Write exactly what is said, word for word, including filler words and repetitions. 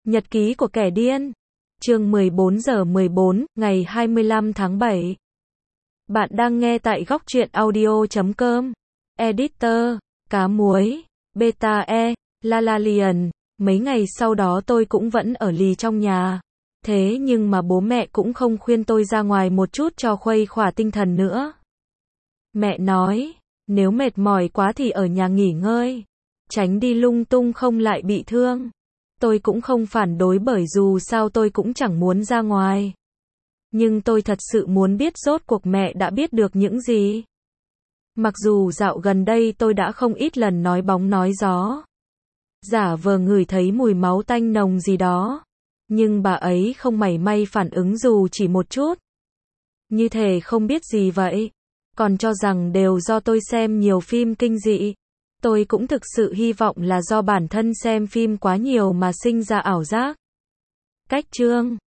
Nhật ký của kẻ điên. Chương mười bốn giờ mười bốn, ngày hai mươi lăm tháng bảy. Bạn đang nghe tại góc truyện audio chấm com. Editor, cá muối, beta e, Lalalian. Mấy ngày sau đó tôi cũng vẫn ở lì trong nhà. Thế nhưng mà bố mẹ cũng không khuyên tôi ra ngoài một chút cho khuây khỏa tinh thần nữa. Mẹ nói, nếu mệt mỏi quá thì ở nhà nghỉ ngơi. Tránh đi lung tung không lại bị thương. Tôi cũng không phản đối bởi dù sao tôi cũng chẳng muốn ra ngoài. Nhưng tôi thật sự muốn biết rốt cuộc mẹ đã biết được những gì. Mặc dù dạo gần đây tôi đã không ít lần nói bóng nói gió. Giả vờ ngửi thấy mùi máu tanh nồng gì đó. Nhưng bà ấy không mảy may phản ứng dù chỉ một chút. Như thể không biết gì vậy. Còn cho rằng đều do tôi xem nhiều phim kinh dị. Tôi cũng thực sự hy vọng là do bản thân xem phim quá nhiều mà sinh ra ảo giác. Cách chương